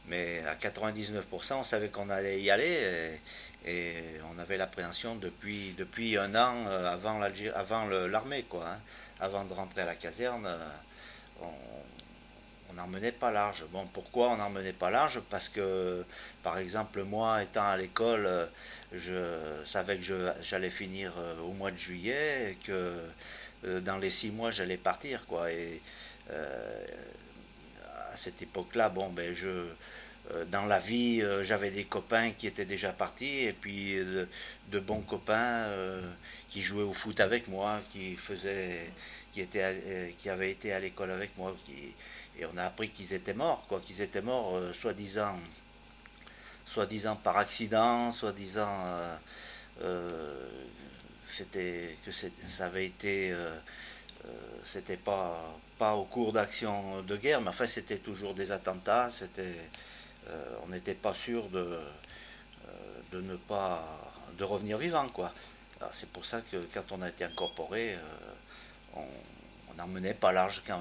Mais à 99%, on savait qu'on allait y aller et on avait l'appréhension depuis un an avant l'armée, quoi. Hein. Avant de rentrer à la caserne, on n'en menait pas large. Bon, pourquoi on n'en menait pas large? Parce que, par exemple, moi, étant à l'école, je savais que j'allais finir au mois de juillet et que dans les 6 mois, j'allais partir, quoi. Et euh, à cette époque-là, bon, ben, dans la vie, j'avais des copains qui étaient déjà partis et puis de bons copains qui jouaient au foot avec moi, qui avaient été à l'école avec moi, et on a appris qu'ils étaient morts, quoi, qu'ils étaient morts, soi-disant par accident, soi-disant euh, ça avait été, c'était pas au cours d'actions de guerre, mais enfin c'était toujours des attentats, on n'était pas sûr de ne pas de revenir vivant, quoi. Alors, c'est pour ça que quand on a été incorporé, on n'en menait pas large quand